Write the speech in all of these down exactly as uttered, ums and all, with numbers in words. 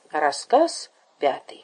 Рассказ пятый.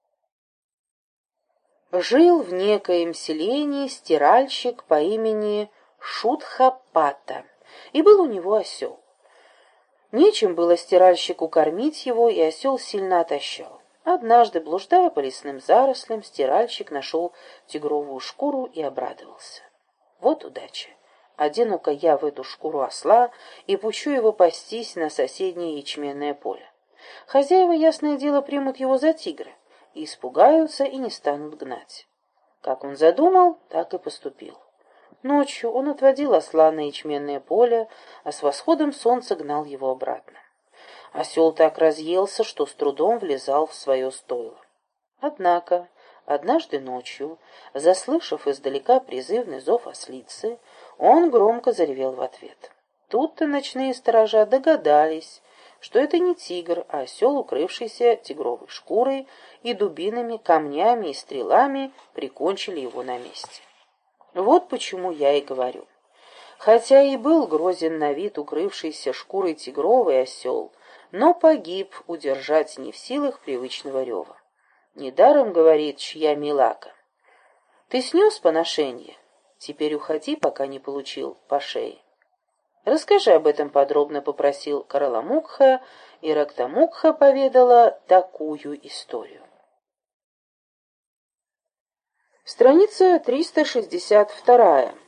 Жил в некоем селении стиральщик по имени Шутхапата, и был у него осел. Нечем было стиральщику кормить его, и осел сильно отощал. Однажды, блуждая по лесным зарослям, стиральщик нашел тигровую шкуру и обрадовался. Вот удача! Одену-ка я в эту шкуру осла и пущу его пастись на соседнее ячменное поле. Хозяева, ясное дело, примут его за тигра, и испугаются и не станут гнать. Как он задумал, так и поступил. Ночью он отводил осла на ячменное поле, а с восходом солнца гнал его обратно. Осел так разъелся, что с трудом влезал в свое стойло. Однако однажды ночью, заслышав издалека призывный зов ослицы, он громко заревел в ответ. Тут-то ночные сторожа догадались, что это не тигр, а осел, укрывшийся тигровой шкурой, и дубинами, камнями и стрелами прикончили его на месте. Вот почему я и говорю. Хотя и был грозен на вид укрывшийся шкурой тигровый осел, но погиб, удержать не в силах привычного рева. Недаром говорит чья милака: «Ты снес поношенье? Теперь уходи, пока не получил по шее». «Расскажи об этом подробно», — попросил Караламукха, и Рактамукха поведала такую историю. Страница триста шестьдесят два.